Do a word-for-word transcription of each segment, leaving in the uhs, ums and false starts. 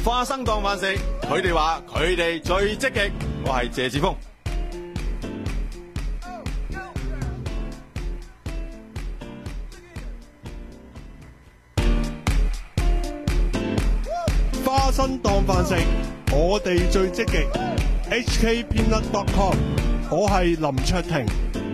花生當飯食，佢哋話佢哋最積極。我係謝志峰。 花生當飯食，我哋最積極。H K peanut dot com， 我係林卓廷。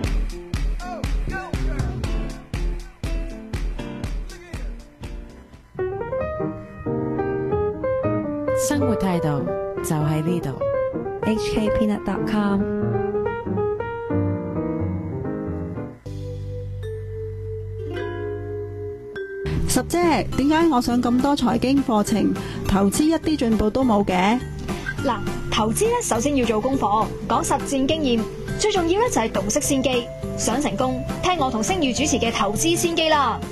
生活態度就喺呢度。 H K peanut dot com。 十姐，點解我上咁多財經課程，投資一啲進步都冇嘅？ 嗱，投資咧首先要做功課，講實戰經驗，最重要咧就係洞悉先機。想成功，聽我同星宇主持嘅投資先機啦。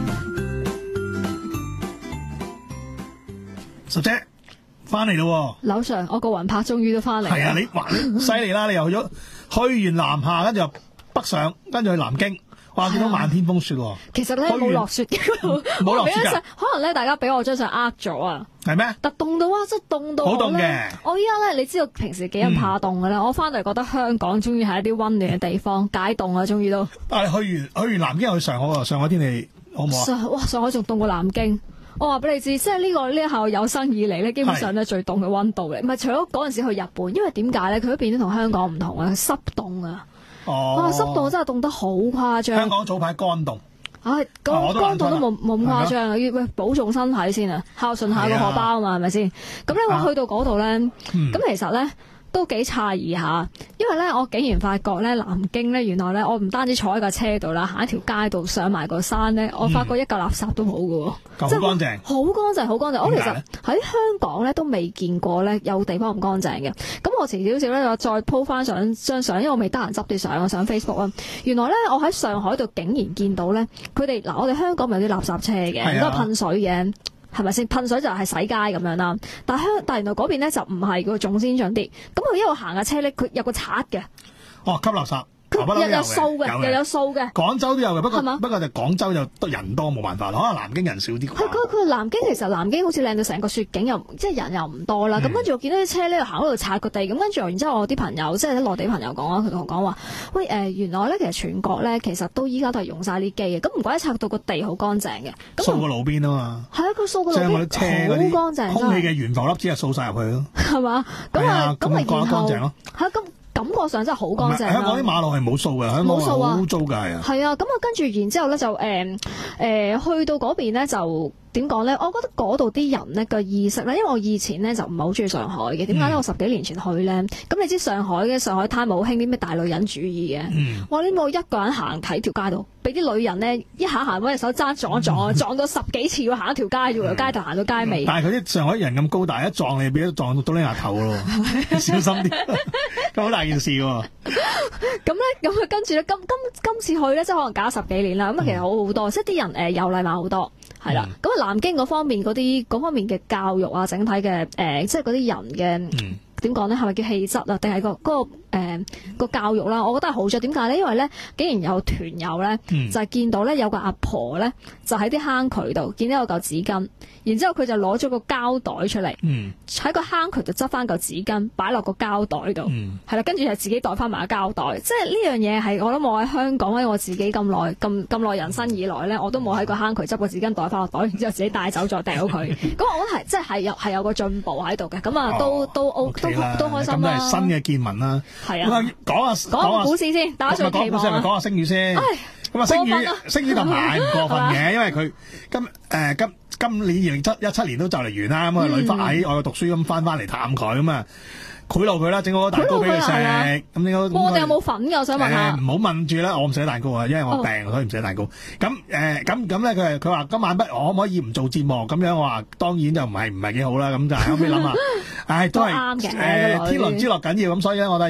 十姐翻嚟咯， 劉 Sir， 我個魂魄終於都翻嚟。 係啊，你哇，你犀利啦！你又去咗去完南下，跟住又北上，跟住去南京。哇！見到漫天風雪喎， 其實咧冇落雪嘅， 冇落雪㗎。 可能咧大家俾我張相呃咗啊。 係咩？ 特凍到啊，真係凍到好凍嘅。 我依家咧，你知道平時幾人怕凍嘅咧，我翻嚟覺得香港終於係一啲溫暖嘅地方，解凍啊，終於都。 但係去完去完南京又去上海喎，上海天氣好唔好啊？ 上哇，上海仲凍過南京。我話俾你知，即係呢個呢一下有生以嚟咧，基本上咧最凍嘅溫度嚟。唔係除咗嗰陣時去日本，因為點解咧？佢嗰邊都同香港唔同啊，濕凍啊。 哦， 哇！濕度真係凍得好誇張。 香港早排乾凍， 唉，乾乾凍都冇冇咁誇張啊！要喂保重身體先啊，孝順下個荷包啊嘛，係咪先？咁咧我去到嗰度咧，咁其實咧都幾詫異下，因為咧我竟然發覺咧南京咧原來咧我唔單止坐喺架車度啦，行一條街度上埋個山咧，我發覺一嚿垃圾都冇㗎喎， 即係好乾淨， 好乾淨，好乾淨。我其實喺香港咧都未見過咧有地方咁乾淨嘅。咁我遲少少咧，我再 po 翻上張相，因為我未得閒執啲相，我上 Facebook 啊。原來咧我喺上海度竟然見到咧，佢哋嗱我哋香港咪有啲垃圾車嘅，都係噴水嘅。係咪先噴水就係洗街咁樣啦？但係香但係原來嗰邊咧就唔係嘅，仲先進啲。咁佢一路行嘅車咧，佢有個刷嘅。 哦，吸垃圾。 佢又有數嘅，又有數嘅。 廣州都有嘅，不過不過就廣州就人多冇辦法，可能南京人少啲。 係佢佢南京其實南京好似靚到成個雪景，又即係人又唔多啦。咁跟住我見到啲車咧行喺度擦個地，咁跟住然之後我啲朋友即係啲內地朋友講啊，佢同我講話：喂誒、呃，原來咧其實全國咧其實都依家都係用晒呢機嘅，咁唔怪得擦到個地好乾淨嘅。 掃個路邊啊嘛。係啊， 佢掃個路邊好乾淨， 空氣嘅懸浮粒子係掃晒入去咯。 係嘛？咁啊咁咪乾乾淨咯。 係咁。感覺上真係好乾淨。 香港啲馬路係冇掃嘅，香港好污糟㗎，係啊。 係啊，咁啊跟住然之後咧就誒誒、呃呃、去到嗰邊咧就點講咧？我覺得嗰度啲人咧個意識咧，因為我以前咧就唔係好中意上海嘅。點解咧？我十幾年前去咧，咁你知上海嘅上海灘冇興啲咩大女人主義嘅。嗯、哇！你冇一個人行喺條街度，俾啲女人咧一下行揾隻手揸撞一撞，撞到十幾次要行一條街，要由街頭行到街尾。 但係佢啲上海人咁高大，一撞你俾佢撞到到你牙頭咯，小心啲，咁好大件事喎。 咁咧，咁啊跟住咧，今今今次去咧，即係可能搞咗十幾年啦。咁啊，其實好好多，嗯、即係啲人誒有禮貌好多，係啦。咁啊、嗯，南京嗰方面嗰啲嗰方面嘅教育啊，整體嘅誒、呃，即係嗰啲人嘅點講咧，係咪叫氣質啊？定係個嗰、嗰個？誒、呃那個教育啦，我覺得係好咗。點解咧？因為咧，竟然有團友咧，嗯、就係見到咧有個阿婆咧，就喺啲坑渠度見到有嚿紙巾，然之後佢就攞咗個膠袋出嚟，喺、嗯、個坑渠度執翻嚿紙巾，擺落個膠袋度，係啦、嗯，跟住就自己袋翻埋個膠袋。即係呢樣嘢係我諗我喺香港，喺我自己咁耐咁咁耐人生以來咧，我都冇喺個坑渠執個紙巾袋翻落袋，然之後自己帶走再掉佢。咁我覺得係即係係有係有個進步喺度嘅。咁啊，都、哦、都 O 都都開心啦。咁都係新嘅見聞啦。 係啊， 講下講下股市先，打上期望啊！ 講下星宇先。咁啊，星宇星宇就唔係唔過分嘅，因為佢今誒今今年二零一七年都就嚟完啦。咁啊，女翻喺外國讀書咁翻翻嚟探佢咁啊，賄賂佢啦，整好個蛋糕俾佢食。咁應該我哋有冇份㗎？我想問下。 唔好問住啦，我唔食蛋糕啊，因為我病，所以唔食蛋糕。咁誒咁咁咧，佢佢話今晚不，我可唔可以唔做節目？咁樣我話當然就唔係唔係幾好啦。咁就後尾諗下，唉，都係誒天倫之樂緊要，咁所以咧我都係容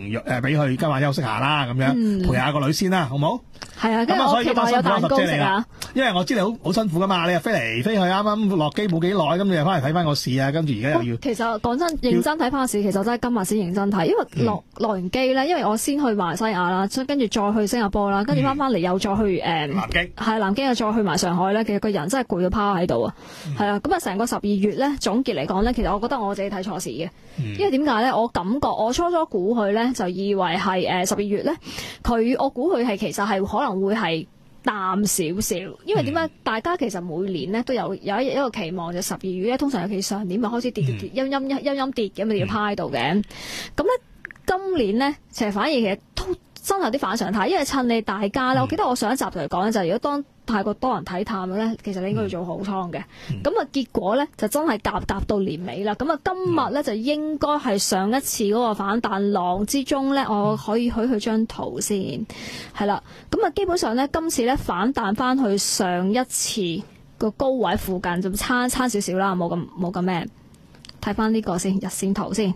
誒俾佢今晚休息下啦，咁樣、 嗯、 陪下個女先啦，好唔好？ 係啊，跟住我期待有蛋糕食啊！ 因為我知你好好辛苦噶嘛，你又飛嚟飛去，啱啱落機冇幾耐，咁你又翻嚟睇翻個市啊，跟住而家又要。 其實講真，認真睇翻個市，其實真係今日先認真睇，因為落落完機咧，因為我先去馬來西亞啦，跟住再去新加坡啦，跟住翻翻嚟又再去誒、嗯、 南京， 係南京又再去埋上海咧，其實個人真係攰到趴喺度啊！係、嗯、啊，咁啊成個十二月咧總結嚟講咧，其實我覺得我自己睇錯市嘅、嗯，因為點解咧？我感覺我初初估佢咧，就以為係誒十二月咧，佢我估佢係其實係可能會係淡少少，因為點解、嗯？大家其實每年咧都有有一一個期望，就十二月咧通常尤其上年咪開始跌跌跌，陰陰陰陰陰跌嘅，咪要趴喺度嘅。咁咧今年咧，其實反而其實都真係有啲反常態，因為趁你大家咧、嗯，我記得我上一集同你講咧，就係、是、如果當太過多人睇淡咧，其實你應該要做好倉嘅。咁、嗯、啊結果咧就真係夾夾到年尾啦。咁啊今日咧就應該係上一次嗰個反彈浪之中咧，我可以許佢張圖先，係啦。咁啊基本上咧今次咧反彈翻去上一次個高位附近，就差差少少啦，冇咁冇咁咩。睇翻呢個先，日線圖先，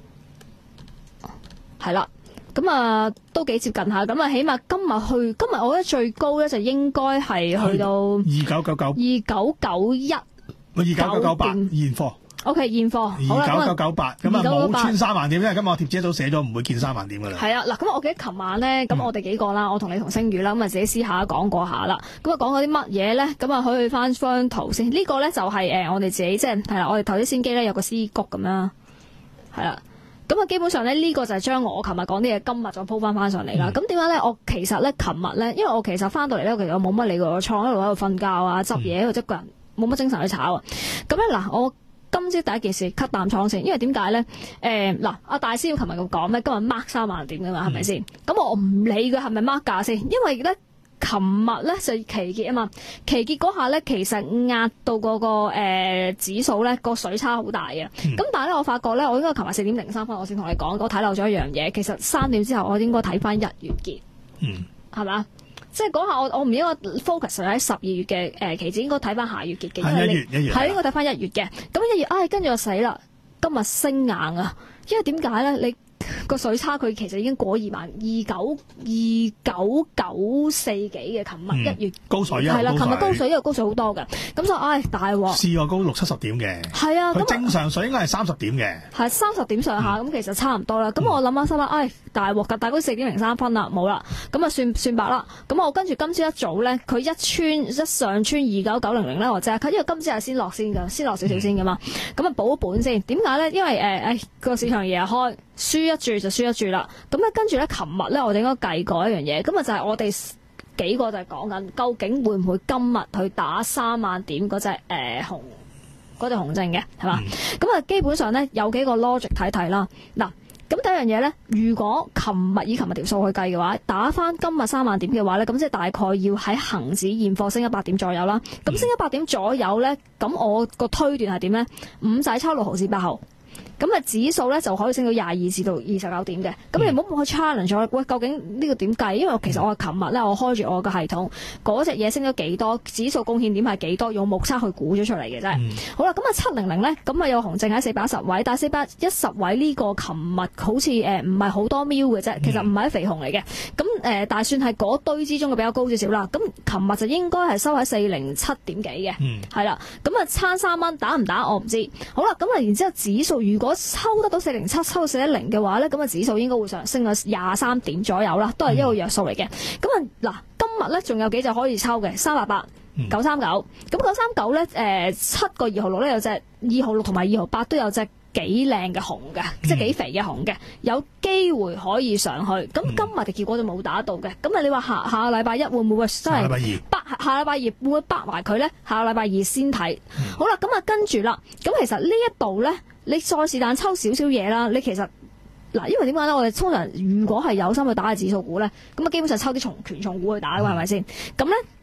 係啦。咁啊，都幾接近下，咁啊，起碼今日去，今日我覺得最高咧就應該係去到二九九九， 二九九一， 二九九九八現貨。 O K 現貨， 二九九九八，咁啊冇穿三萬點，因為今日我貼紙一早寫咗唔會見三萬點噶啦。 係啊，嗱，咁我記得琴晚咧，咁我哋幾個啦，嗯、我同你同星宇啦，咁啊自己私下講過下啦，咁啊講過啲乜嘢咧，咁啊可以翻張圖先，呢、這個咧就係、是、誒我哋自己即係係啦，我哋投資先機咧有個 C 谷咁啦，係啦。咁啊，基本上咧，呢個就係將我琴日講啲嘢，今日再鋪翻翻上嚟啦。咁點解咧？我其實咧，琴日咧，因為我其實翻到嚟咧，其實我冇乜理過我創喺度喺度瞓覺啊、執嘢，或者個人冇乜精神去炒啊。咁咧嗱，我今朝第一件事 cut 淡倉先，因為點解咧？誒、呃、嗱，阿大師要琴日咁講咧，今日 mark 三萬點噶嘛，係咪先？咁我唔理佢係咪 mark 價先，因為咧。琴日咧就期結啊嘛，期結嗰下咧其實壓到嗰、那個誒、呃、指數咧個水差好大嘅，咁、嗯、但係咧我發覺咧我應該琴日四點零三分我先同你講，我睇漏咗一樣嘢，其實三點之後我應該睇翻一月結，嗯，係嘛？即係嗰下我我唔應該 focus 喺十二月嘅誒期指，應該睇翻下月結嘅， 係一月一月係應該睇翻一月嘅，咁一月唉跟住我死啦，今日升硬啊，因為點解咧你？個水差佢其實已經過二萬二九二九九四幾嘅，琴日一月高水啊， 係啦，琴日高水，因為高水好多嘅，咁就唉大鑊， 試過高六七十點嘅， 係啊， 佢正常水應該係三十點嘅， 係三十點上下，咁、嗯、其實差唔多啦。咁、嗯、我諗下心啦，唉大鑊㗎，大概四點零三分啦，冇啦，咁啊算算白啦。咁我跟住今朝一早咧，佢一穿一上穿二九九零零咧，我即刻，因為今朝係先落先㗎，先落少少先㗎嘛。咁、嗯、啊補本先，點解咧？因為誒誒個市場日日開。輸一注就輸一注啦，咁咧跟住咧，琴日咧我哋應該計過一樣嘢，咁啊就係我哋幾個就係講緊，究竟會唔會今日去打三萬點嗰隻誒紅嗰隻紅證嘅係嘛？咁啊、嗯、基本上咧有幾個 logic 睇睇啦。嗱，咁第一樣嘢咧，如果琴日以琴日條數去計嘅話，打翻今日三萬點嘅話咧，咁即係大概要喺恒指現貨升一百點左右啦。咁升一百點左右咧，咁我個推斷係點咧？五仔抽六毫至八毫。咁啊，指數咧就可以升到廿二至到二十九點嘅。咁你唔好去 challenge 咗，喂，究竟呢個點計？因為其實我係琴日咧，我開住我個系統，嗰隻嘢升咗幾多，指數貢獻點係幾多，用目測去估咗出嚟嘅啫。嗯、好啦，咁啊七零零咧，咁啊有紅證喺四百一十位，但係四百一十位呢個琴日好似誒唔係好多瞄嘅啫，其實唔係一肥紅嚟嘅。咁、呃、誒，但係算係嗰堆之中嘅比較高少少啦。咁琴日就應該係收喺四零七點幾嘅，係、嗯、啦。咁啊差三蚊打唔打我唔知。好啦，咁啊然之後指數如果抽得到四零七，抽到四一零嘅話咧，咁啊指數應該會上升到廿三點左右啦，都係一個約數嚟嘅。咁啊嗱，今日咧仲有幾隻可以抽嘅，三八八、九三九。咁九三九咧，誒七個二號六咧有隻二號六同埋二號八都有隻幾靚嘅紅嘅，即係幾肥嘅紅嘅，有機會可以上去。咁今日嘅結果就冇打到嘅。咁啊，你話下下個禮拜一會唔會真係八下禮拜二會唔會八埋佢咧？下個禮拜二先睇。嗯、好啦，咁啊跟住啦，咁其實呢一度咧。你再是但抽少少嘢啦，你其實嗱，因為點解咧？我哋通常如果係有心去打嘅指數股咧，咁啊基本上抽啲重權重股去打嘅，係咪先？咁咧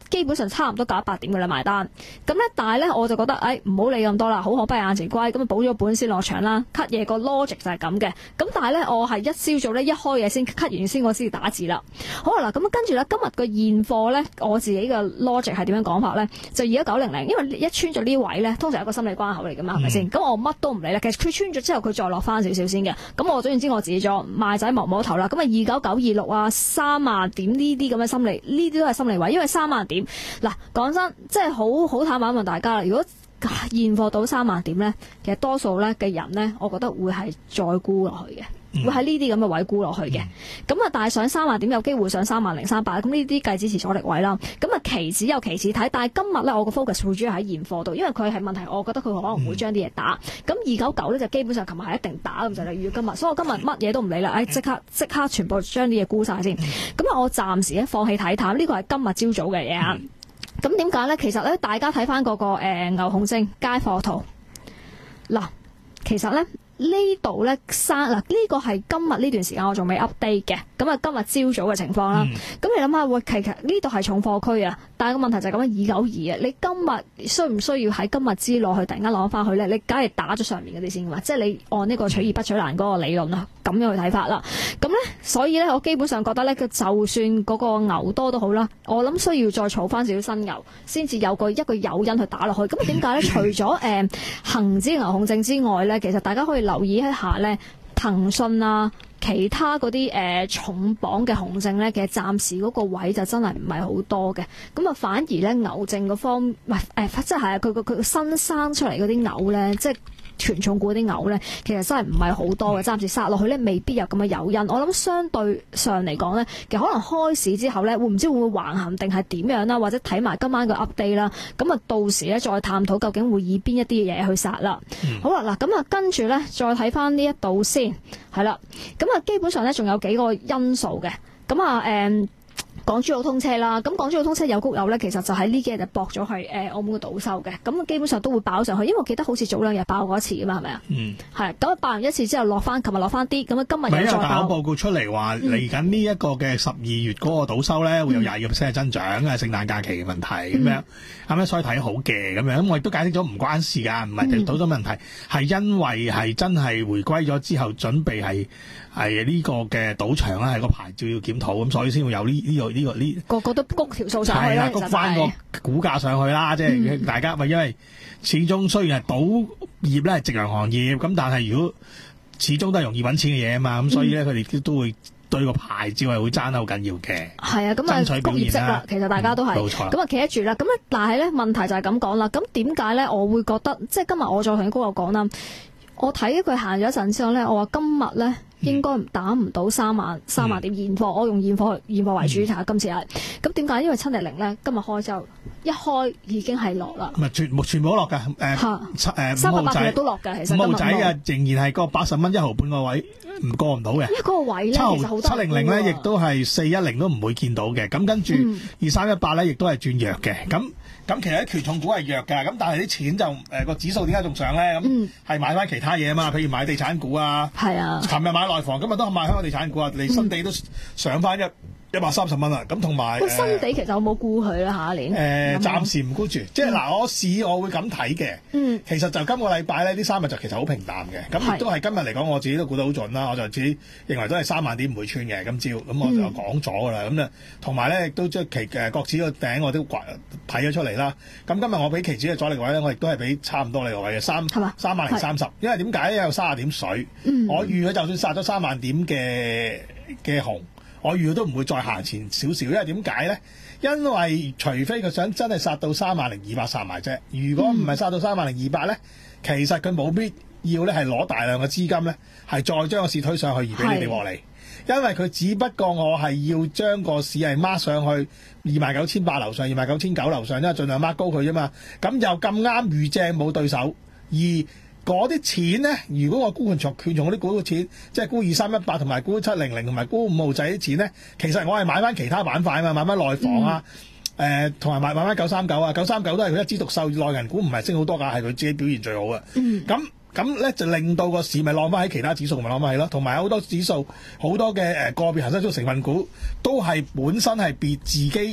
基本上差唔多九一百點嘅啦埋單。咁咧，但係咧我就覺得，誒唔好理咁多啦，好可不可眼前龜，咁啊補咗本先落場啦。cut 嘢個 logic 就係咁嘅。咁但係咧，我係一朝早咧一開嘢先 cut 完先，我先打字啦。好啦，咁跟住咧，今日個現貨咧，我自己嘅 logic 係點樣講法咧？就而家九零零，因為一穿咗呢位咧，通常有一個心理關口嚟噶嘛，係咪先？咁我乜都唔理啦。其實佢穿咗之後，佢再落翻少少先嘅。咁我總言之，我自己咗賣仔摸摸頭啦。咁啊，二九九二六啊，三萬點呢啲咁嘅心理，呢啲都係心理位，因為三萬點嗱，講真，即係好好坦白問大家啦。如果現貨到三萬點咧，其實多數咧嘅人咧，我覺得會係再沽落去嘅。會喺呢啲咁嘅位沽落去嘅，咁啊，但係上三萬點有機會上三萬零三百，咁呢啲計支持阻力位啦。咁啊，期指有期指睇，但係今日咧我個 focus 會主要喺現貨度，因為佢係問題，我覺得佢可能會將啲嘢打。咁二九九咧就基本上琴日係一定打咁就例如今日，所以我今日乜嘢都唔理啦，誒即刻即刻全部將啲嘢沽晒先。咁啊，我暫時咧放棄睇淡，呢個係今日朝早嘅嘢啊。咁點解咧？其實咧，大家睇翻嗰個誒、呃、牛熊證街貨圖，嗱，其實咧。呢度咧生嗱，呢個係今日呢段時間我仲未 update 嘅，咁啊今日朝早嘅情況啦。咁、嗯、你諗下，喂，其實呢度係重貨區啊，但係個問題就係咁樣二九二啊，你今日需唔需要喺今日之內去突然間攞翻去咧？你梗係打咗上面嗰啲先嘛，即係你按呢個取易不取難嗰個理論啊，咁樣去睇法啦。咁咧，所以咧，我基本上覺得咧，就算嗰個牛多都好啦，我諗需要再儲翻少少新牛，先至有個一個誘因去打落去。咁點解咧？除咗誒恆指牛熊證之外咧，其實大家可以留意一下咧，騰訊啊，其他嗰啲誒重磅嘅熊證咧，其實暫時嗰個位就真係唔係好多嘅。咁啊，反而咧牛證嗰方唔係誒，即係係佢個佢新生出嚟嗰啲牛咧，即係。權重股啲牛咧，其實真係唔係好多嘅，暫時殺落去咧，未必有咁嘅誘因。我諗相對上嚟講咧，其實可能開市之後咧，會唔知會唔會橫行定係點樣啦，或者睇埋今晚嘅 update 啦。咁啊，到時咧再探討究竟會以邊一啲嘢去殺啦。嗯、好啦，嗱咁啊，跟住咧再睇翻呢一度先，係啦。咁啊，基本上咧仲有幾個因素嘅。咁啊，誒、嗯。港珠澳通車啦，咁港珠澳通車有谷有咧，其實就喺呢幾日就駁咗去誒澳門嘅賭收嘅，咁基本上都會爆上去，因為我記得好似早兩日爆過一次噶嘛，係咪啊？嗯，係，咁啊爆完一次之後落翻，琴日落翻啲，咁啊今日又再爆。大行報告出嚟話嚟緊呢一個嘅十二月嗰個賭收咧，會有廿二個 percent 嘅增長嘅，聖誕假期嘅問題咁樣，咁咧所以睇好嘅咁樣，咁我亦都解釋咗唔關事㗎，唔係賭咗問題，係因為係真係回歸咗之後準備係係呢個嘅賭場啦，係個牌照要檢討，咁所以先會有呢呢個呢個呢個個都谷條數上去啦， 谷翻個股價上去啦，即係大家咪因為始終雖然係賭業咧係夕陽行業，咁但係如果始終都係容易揾錢嘅嘢啊嘛，咁所以咧佢哋都會對個牌照係會爭得好緊要嘅。係啊，咁啊谷業績啦， 其實大家都係冇錯，咁啊企得住啦。咁咧但係咧問題就係咁講啦。咁點解咧我會覺得即係今日我再同高友講啦，我睇佢行咗一陣之後咧，我話今日咧。應該打唔到三萬三萬點現貨，嗯、我用現貨現貨為主睇下、嗯、今次係。咁點解？因為七零零咧今日開之後一開已經係落啦。唔係全全部都落㗎。誒、呃、誒三百八其實都落㗎，其實五號仔啊仍然係個八十蚊一毫半個位唔過唔到嘅。 因為嗰個位咧其實好多。七零零咧亦都係四一零都唔會見到嘅。咁跟住二三一八咧亦都係轉弱嘅。咁咁其實啲權重股係弱㗎。咁但係啲錢就誒個、呃、指數點解仲上咧？咁係、嗯、買翻其他嘢啊嘛，譬如買地產股啊。係啊。琴日買內房，今日都係買香港地產股啊，你新地都上翻一一百三十蚊啦。咁同埋新地其實有冇沽佢啦？下一年誒、 呃，暫時唔沽住。即係嗱，我市我會咁睇嘅。嗯，其實就今個禮拜咧，呢三日就其實好平淡嘅。咁亦都係今日嚟講，我自己都估得好準啦。我就自己認為都係三萬點唔會穿嘅今朝。咁我就講咗噶啦。咁咧同埋咧亦都將期誒國指個頂我都睇咗出嚟啦。咁今日我俾期指嘅阻力位咧，我亦都係俾差唔多呢個位嘅三三萬零三十。因為點解咧有三十點水？嗯、我預佢就算殺咗三萬點嘅嘅紅，我預佢都唔會再行前少少。因為點解咧？因為除非佢想真係殺到三萬零二百殺埋啫。如果唔係殺到三萬零二百咧，其實佢冇必要咧係攞大量嘅資金咧，係再將個市推上去而俾你哋獲利。因為佢只不過我係要將個市係掹上去二萬九千八樓上，二萬九千九樓上，因為盡量掹高佢啫嘛。咁又咁啱遇正冇對手，而嗰啲錢咧，如果我沽權重權重嗰啲股嘅錢，即係沽二三一八同埋沽七零零同埋沽五號仔啲錢咧，其實我係買翻其他板塊啊嘛，買翻內房啊，誒同埋買買翻九三九啊，九三九都係佢一枝獨秀，內銀股唔係升好多㗎，係佢自己表現最好嘅。咁咁咧就令到個市咪晾翻喺其他指數咪晾翻係咯，同埋好多指數好多嘅誒個別恒生中成分股都係本身係別自己係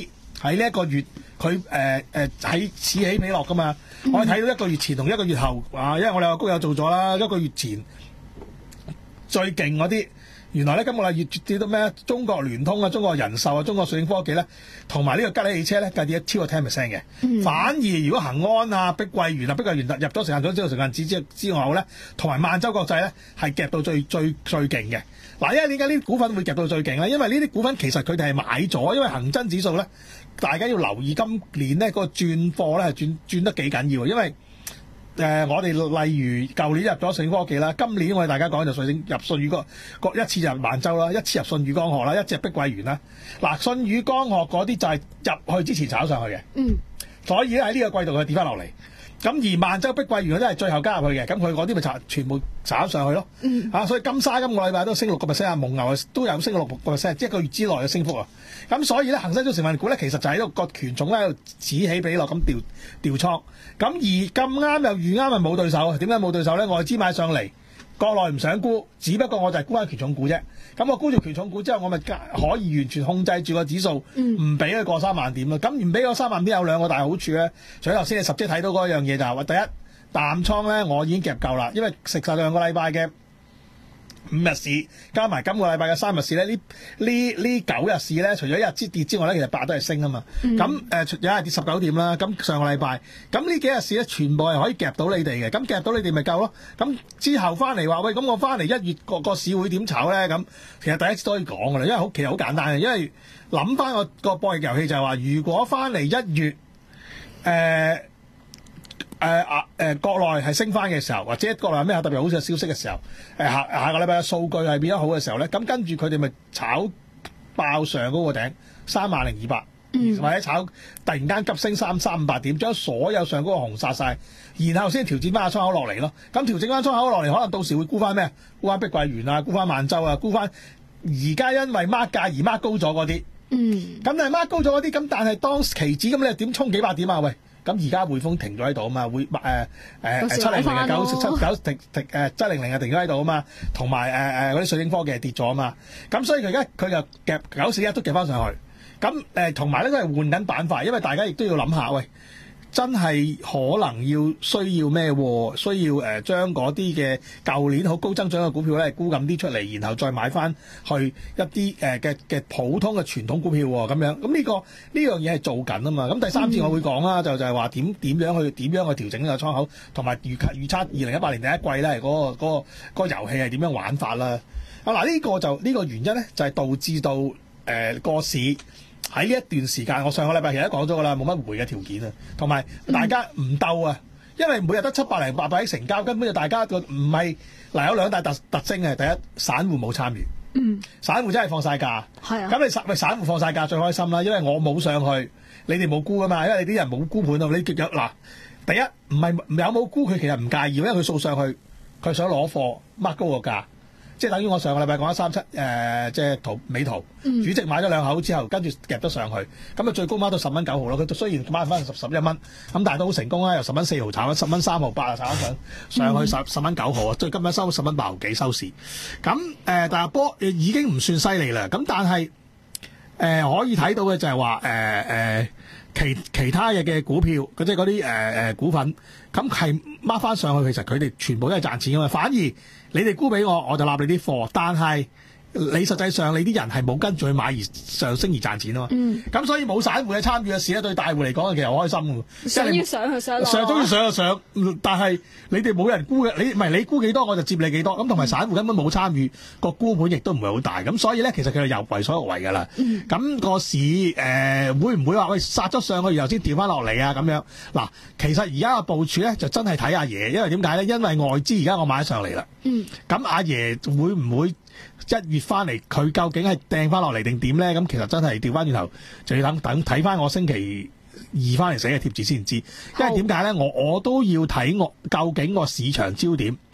喺呢一個月佢誒誒喺此起彼落噶嘛。嗯、我哋睇到一個月前同一個月後啊，因為我哋個高友做咗啦，一個月前最勁嗰啲。原來咧今個禮月跌到咩？中國聯通啊、中國人壽啊、中國瑞聲科技咧，同埋呢個吉利汽車咧，計跌超過 ten percent 嘅。嗯、反而如果恒安啊、碧桂園啊、碧桂園入咗成間咗之後成間指之之外咧，同埋萬洲國際咧係夾到最最最勁嘅。嗱，因為點解呢啲股份會夾到最勁咧？因為呢啲股份其實佢哋係買咗，因為恒生指數咧，大家要留意今年咧、嗰個轉貨咧係轉轉得幾緊要，因為。誒、呃，我哋例如舊年入咗信科技啦，今年我哋大家講就瑞聲入信宇光，各一次入萬洲啦，一次入信宇光學啦，一次入碧桂園啦。嗱，信宇光學嗰啲就係入去之前炒上去嘅，嗯，所以咧喺呢個季度佢跌翻落嚟。咁而萬洲碧桂園嗰啲係最後加入去嘅，咁佢嗰啲咪炒全部炒上去咯，嗯，啊，所以金沙今個禮拜都升六個 percent 啊，蒙牛都有升六個 percent， 即係一個月之內嘅升幅啊。咁所以咧，恒生指數成分股咧，其實就喺度個權重咧喺度此起彼落咁調調倉。咁而咁啱又遇啱咪冇對手，點解冇對手咧？外資買上嚟，國內唔想沽，只不過我就係沽翻權重股啫。咁我沽住權重股之後，我咪可以完全控制住個指數，唔俾佢過三萬點咯。咁唔俾過三萬點有兩個大好處咧。除咗頭先你十姐睇到嗰樣嘢就係話，第一淡倉咧我已經夾夠啦，因為食晒兩個禮拜嘅五日市加埋今個禮拜嘅三日市咧，呢呢呢九日市咧，除咗一日之跌之外咧，其實八都係升啊嘛。咁誒、嗯呃、有一日跌十九點啦。咁上個禮拜，咁呢幾日市咧，全部係可以夾到你哋嘅。咁夾到你哋咪夠咯。咁之後翻嚟話喂，咁我翻嚟一月個個市會點炒咧？咁其實第一次都可以講噶啦，因為好其實好簡單嘅，因為諗翻個個博弈遊戲就係話，如果翻嚟一月誒。呃誒啊誒，國內係升翻嘅時候，或者國內有咩特別好嘅消息嘅時候，誒下下個禮拜嘅數據係變得好嘅時候咧，咁跟住佢哋咪炒爆上嗰個頂三萬零二百，或者炒突然間急升三三五百點，將所有上嗰個紅殺晒，然後先調整翻個倉口落嚟咯。咁調整翻倉口落嚟，可能到時會沽翻咩？沽翻碧桂園啊，沽翻萬洲啊，沽翻而家因為 mark 價而 mark 高咗嗰啲。嗯，咁係 mark 高咗嗰啲，咁但係當期指咁你又點衝幾百點啊？喂！咁而家匯豐停咗喺度啊嘛，會誒誒七零零啊九七九停停誒七零零啊停咗喺度啊嘛，同埋誒誒嗰啲瑞聲科技跌咗啊嘛，咁所以佢而家佢就夾九四一都夾翻上去，咁誒同埋咧都係換緊板塊，因為大家亦都要諗下，喂，真係可能要需要咩喎？需要誒、呃、將嗰啲嘅舊年好高增長嘅股票咧沽咁啲出嚟，然後再買翻去一啲誒嘅嘅普通嘅傳統股票喎，咁樣咁呢、呢個呢樣嘢係做緊啊嘛。咁第三節我會講啦，嗯、就就係話點點樣去點樣去調整呢個倉口，同埋預預測二零一八年第一季咧嗰、嗰個嗰、嗰個嗰、嗰個遊戲係點樣玩法啦。啊嗱，呢個就呢、呢個原因咧就係、係、導致到誒、呃、個市。喺呢一段時間，我上個禮拜其實都講咗噶啦，冇乜回嘅條件啊，同埋大家唔鬥啊，因為每日得七百零八百億成交，根本就大家個唔係嗱有兩大特特徵嘅，第一散戶冇參與，嗯，散戶真係放晒假，係啊，咁你散咪散戶放晒假最開心啦，因為我冇上去，你哋冇沽噶嘛，因為你啲人冇沽盤啊，你有嗱，第一唔係有冇沽佢其實唔介意，因為佢掃上去，佢想攞貨 mark 高個價。即係等於我上個禮拜講咗三七誒，即係圖美圖、嗯、主席買咗兩口之後，跟住夾咗上去，咁啊最高孖到十蚊九毫咯。佢雖然買翻十十一蚊，咁但係都好成功啦。由十蚊四毫炒翻十蚊三毫八啊，炒翻上上去十十蚊九毫啊，即係今日收十蚊八毫幾收市。咁誒、呃，但係波已經唔算犀利啦。咁但係誒、呃、可以睇到嘅就係話誒誒其其他嘅嘅股票，即係嗰啲誒誒股份，咁係孖翻上去，其實佢哋全部都係賺錢噶嘛，反而。你哋沽俾我，我就納你啲貨，但係你實際上你啲人係冇跟住去買而上升而賺錢啊嘛。嗯。咁所以冇散戶嘅參與嘅事咧，對大戶嚟講其實好開心嘅。 想要上去上落。 上中意上就上，但係你哋冇人沽嘅，你唔係你沽幾多我就接你幾多。咁同埋散戶根本冇參與，個沽盤亦都唔係好大。咁所以咧，其實佢係又為所欲為㗎啦。咁、嗯、個市誒、呃、會唔會話喂殺咗上去，然後先調翻落嚟啊？咁樣嗱，其實而家嘅部署咧就真係睇阿爺，因為點解咧？因為外資而家我買咗上嚟啦。嗯。咁阿爺會唔會一月翻嚟？佢究竟係掟翻落嚟定點咧？咁其實真係調翻轉頭，就要等等睇翻我星期二翻嚟寫嘅貼紙先知。因為點解咧？我我都要睇我究竟個市場焦點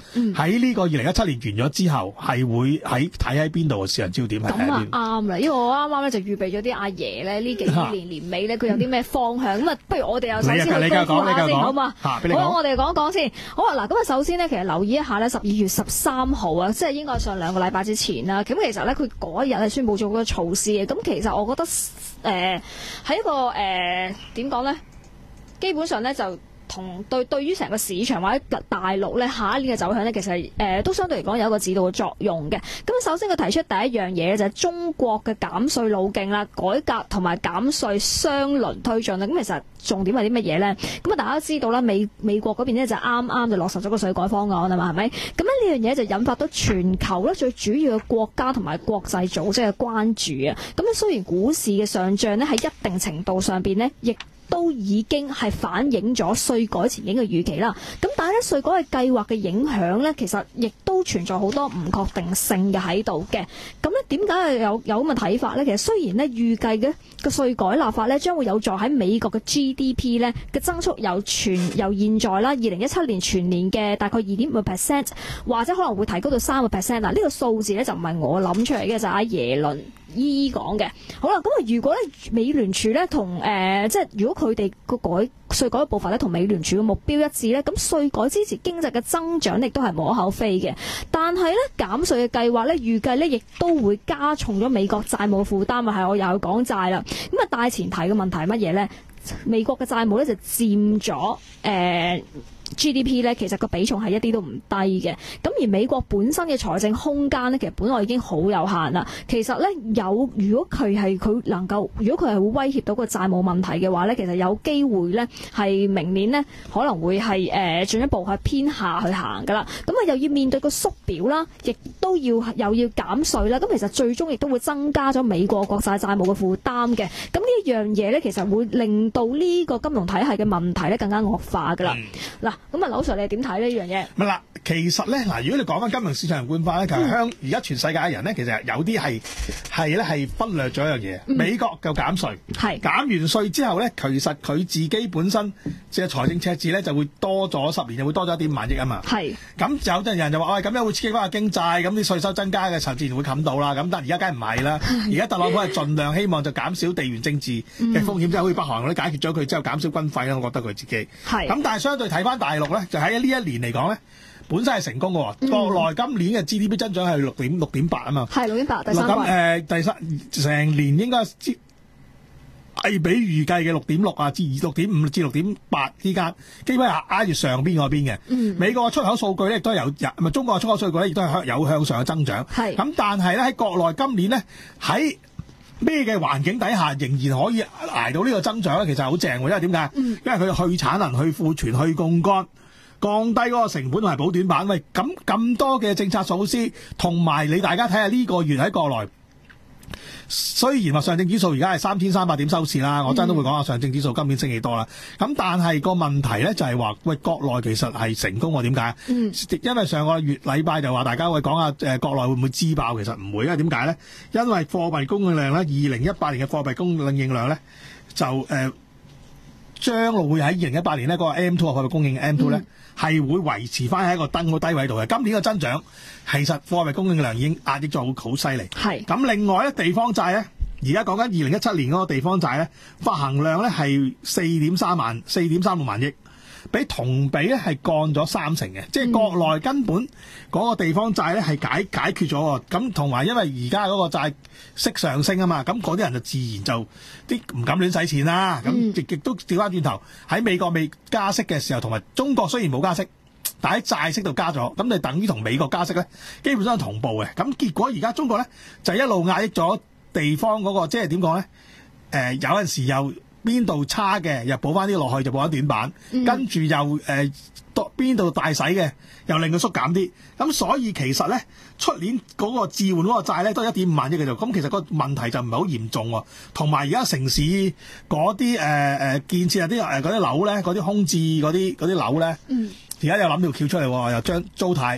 喺呢、嗯、個二零一七年完咗之後，係會喺睇喺邊度嘅市場焦點係喺邊？ 咁啊啱啦，因為我啱啱咧就預備咗啲阿爺咧呢幾年年尾咧佢有啲咩方向，咁啊不如我哋又首先去推估下先，好嘛？好，我哋講一講先。好啊，嗱，咁啊首先呢，其實留意一下咧，十二月十三號啊，即係應該上兩個禮拜之前啦。咁其實咧佢嗰一日係宣佈咗好多措施嘅。咁其實我覺得誒喺、呃、一個誒點講咧，基本上咧就。同對對於成個市場或者大陸咧下一年嘅走向咧，其實誒、呃、都相對嚟講有一個指導嘅作用嘅。咁首先佢提出第一樣嘢就係中國嘅減稅路徑啦，改革同埋減稅雙輪推進啦。咁其實重點係啲乜嘢咧？咁啊大家都知道啦，美美國嗰邊咧就啱啱就落實咗個稅改方案啊嘛，係咪？咁咧呢樣嘢就引發到全球咧最主要嘅國家同埋國際組織嘅關注啊。咁咧雖然股市嘅上漲咧喺一定程度上邊咧，亦都已經係反映咗稅改前景嘅預期啦。咁但係咧稅改嘅計劃嘅影響咧，其實亦都存在好多唔確定性嘅喺度嘅。咁咧點解有有咁嘅睇法咧？其實雖然咧預計嘅個稅改立法咧將會有助喺美國嘅 G D P 咧嘅增速由全由現在啦二零一七年全年嘅大概二點五個 percent， 或者可能會提高到三個 percent 嗱。呢個數字咧就唔係我諗出嚟嘅，就係阿耶倫依依講嘅。好啦，咁啊如果咧美聯儲咧同誒即係如果佢哋個改稅改嘅步伐咧同美聯儲嘅目標一致咧，咁稅改支持經濟嘅增長亦都係無可厚非嘅。但係咧減稅嘅計劃咧預計咧亦都會加重咗美國債務負擔啊，係我又要講債啦。咁啊大前提嘅問題係乜嘢咧？美國嘅債務咧就佔咗誒。呃 G D P 咧，其實個比重係一啲都唔低嘅。咁而美國本身嘅財政空間咧，其實本來已經好有限啦。其實咧有，如果佢係佢能夠，如果佢係會威脅到個債務問題嘅話咧，其實有機會咧係明年咧可能會係誒進一步係偏下去行噶啦。咁啊又要面對個縮表啦，亦都要又要減稅啦。咁其實最終亦都會增加咗美國國債債務嘅負擔嘅。咁呢一樣嘢咧，其實會令到呢個金融體系嘅問題咧更加惡化噶啦。嗱、嗯。咁啊，劉 Sir，你點睇呢樣嘢？ 咪啦，其實咧，嗱，如果你講翻金融市場變化咧，其實香而家全世界嘅人咧，其實有啲係係咧係忽略咗一樣嘢。嗯、美國就減稅，係減完稅之後咧，其實佢自己本身即係財政赤字咧就會多咗十年，就會多咗一點五萬億啊嘛。係咁有陣人就話：喂，咁樣會刺激翻個經濟，咁啲稅收增加嘅時候自然會冚到啦。咁但係而家梗係唔係啦。而家特朗普係盡量希望就減少地緣政治嘅風險，即係好似北韓嗰啲解決咗佢之後減少軍費啦。我覺得佢自己係咁，但係相對睇翻大陸咧，就喺呢一年嚟講咧，本身係成功嘅喎。嗯、國內今年嘅 G D P 增長係六點六點八啊嘛，係六點八第三季。咁誒第三成年應該係比預計嘅六點六啊至六點五至六點八之間，基本係挨住上邊嗰邊嘅。嗯、美國嘅出口數據咧亦都有，唔係中國嘅出口數據咧亦都係有向上嘅增長。係咁，但係咧喺國內今年咧喺咩嘅環境底下仍然可以捱到呢個增長咧，其實好正喎。因為點解？嗯、因為佢去產能、去庫存、去槓桿，降低嗰個成本同埋補短板。喂，咁咁多嘅政策措施，同埋你大家睇下呢個月喺國內，雖然話上證指數而家係三千三百點收市啦，我真都會講下上證指數今年升幾多啦。咁但係個問題咧就係話，喂，國內其實係成功喎。點解？嗯、因為上個月禮拜就話大家會講下誒國內會唔會支爆，其實唔會。因為點解咧？因為貨幣供應量咧，二零一八年嘅貨幣供應量咧就誒。呃將會喺二零一八年呢嗰個 M two 貨幣供應 M two 咧係會維持翻喺一個登好低位度嘅。今年嘅增長其實貨幣供應量已經壓抑咗好好犀利。係咁，另外咧地方債咧，而家講緊二零一七年嗰個地方債咧發行量咧係四點三萬四點三六萬億。比同比咧係降咗三成嘅，即係國內根本嗰個地方債咧係解解決咗喎。咁同埋因為而家嗰個債息上升啊嘛，咁嗰啲人就自然就啲唔敢亂使錢啦。咁亦亦都調翻轉頭喺美國未加息嘅時候，同埋中國雖然冇加息，但喺債息度加咗，咁就等於同美國加息咧基本上係同步嘅。咁結果而家中國咧就一路壓抑咗地方嗰個，即係點講咧？誒有陣時又邊度差嘅又補翻啲落去，就補翻短板，嗯、跟住又誒邊度大使嘅又令佢縮減啲，咁所以其實咧出年嗰個置換嗰個債咧都係一點五萬億嘅啫，咁其實個問題就唔係好嚴重喎。同埋而家城市嗰啲誒誒建設啊啲誒嗰啲樓咧，嗰啲空置嗰啲嗰啲樓咧，而家又諗條橋出嚟喎，又將租貸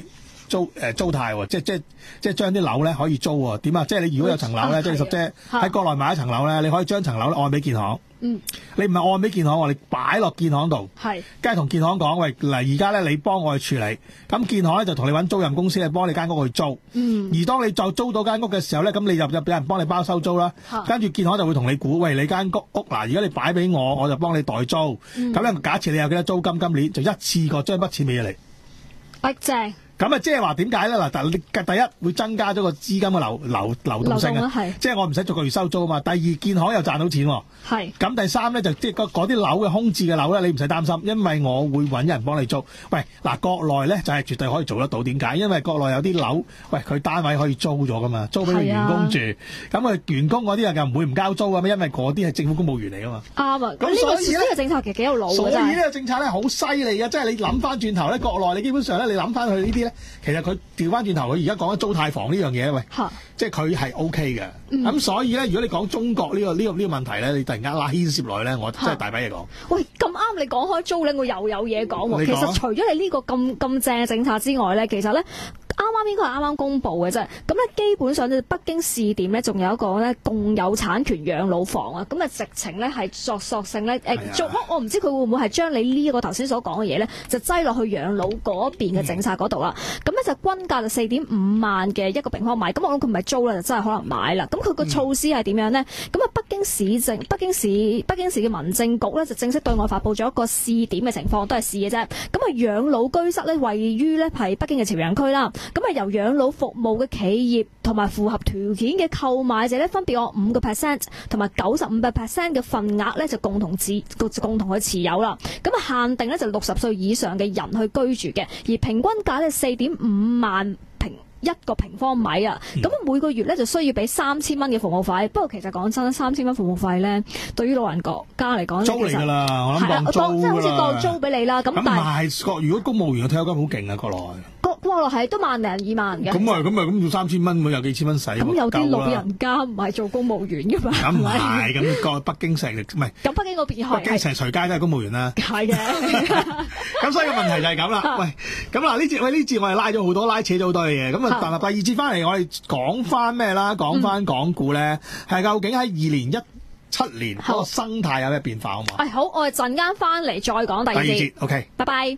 租誒租貸喎，即係即係即係將啲樓咧可以租喎。點啊？即係你如果有層樓咧，即係十姐喺國內買一層樓咧，你可以將層樓按俾建行。 嗯， 你唔係按俾建行，我哋擺落建行度， 係， 梗係同建行講，喂嗱，而家咧你幫我去處理，咁建行咧就同你揾租賃公司咧幫你間屋去租， 嗯， 而當你就租到間屋嘅時候咧，咁你就就俾人幫你包收租啦，跟住建行就會同你估，喂你間屋屋嗱，如果你擺俾我，我就幫你代租，咁、嗯、咧假設你有幾多租金，今年就一次過將筆錢俾咗你， 喂正。 咁啊，即係話點解咧？嗱，但第一會增加咗個資金嘅流流流動性啊，即係我唔使逐個月收租啊嘛。第二，建行又賺到錢喎。係。咁第三咧就即係嗰啲樓嘅空置嘅樓咧，你唔使擔心，因為我會揾人幫你租。喂，嗱，國內咧就係絕對可以做得到。點解？因為國內有啲樓，喂佢單位可以租咗噶嘛，租俾佢員工住。咁佢員工嗰啲又唔會唔交租啊嘛，因為嗰啲係政府公務員嚟噶嘛。啱啊。咁所以呢個政策其實幾有腦嘅。所以呢個政策咧好犀利嘅，即係你諗翻轉頭咧，國內你基本上咧你諗翻去呢啲咧，其實佢調翻轉頭，佢而家講緊租貸房呢樣嘢，喂，即係佢係 O K 嘅。咁、嗯、所以咧，如果你講中國呢、呢個呢、呢個呢、呢個問題咧，你突然間拉牽涉落去咧，我真係大把嘢講。喂，咁啱你講開租咧，我又有嘢講喎。其實除咗你呢個咁咁正嘅政策之外咧，其實咧。啱啱應該係啱啱公布嘅啫，咁咧基本上咧北京試點咧仲有一個咧共有產權養老房啊，咁啊直情咧係作索性咧誒做，我唔知佢會唔會係將你呢一個頭先所講嘅嘢咧就擠落去養老嗰邊嘅政策嗰度啦，咁、嗯、咧就均價就四點五萬嘅一個平方米，咁我諗佢唔係租啦，就真係可能買啦。咁佢個措施係點樣呢？咁、嗯、啊北京市政、北京市、北京市嘅民政局咧就正式對外發布咗一個試點嘅情況，都係試嘅啫。咁啊養老居室咧位於咧係北京嘅朝陽區啦。咁啊，由養老服務嘅企業同埋符合條件嘅購買者咧，分別有五個 percent 同埋九十五個 percent 嘅份額咧，就共同持共同去持有啦。咁啊，限定咧就六十歲以上嘅人去居住嘅，而平均價咧四點五萬平一個平方米啊。咁、嗯、每個月咧就需要俾三千蚊嘅服務費。不過其實講真，三千蚊服務費咧，對於老人家嚟講，租嚟㗎啦，我諗當租㗎啦，即係好似當租俾你啦。咁但係國如果公務員嘅退休金好勁啊，國內。國內係都萬零二萬嘅，咁咪咁咪咁要三千蚊，咪有幾千蚊使。咁有啲老人家唔係做公務員㗎嘛？咁唔係，咁個北京城唔係。咁北京嗰邊係。北京城隨街都係公務員啦。係嘅。咁所以個問題就係咁啦。喂，咁嗱呢節喂呢節我哋拉咗好多，拉扯咗好多嘅嘢。咁啊，但係第二節翻嚟，我哋講翻咩啦？講翻港股咧，係究竟喺二零一七年嗰個生態有咩變化好嘛？誒好，我哋陣間翻嚟再講第二節。第二節 OK，拜拜。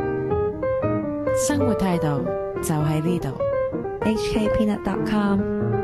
生活態度就喺呢度。 H K Peanut dot com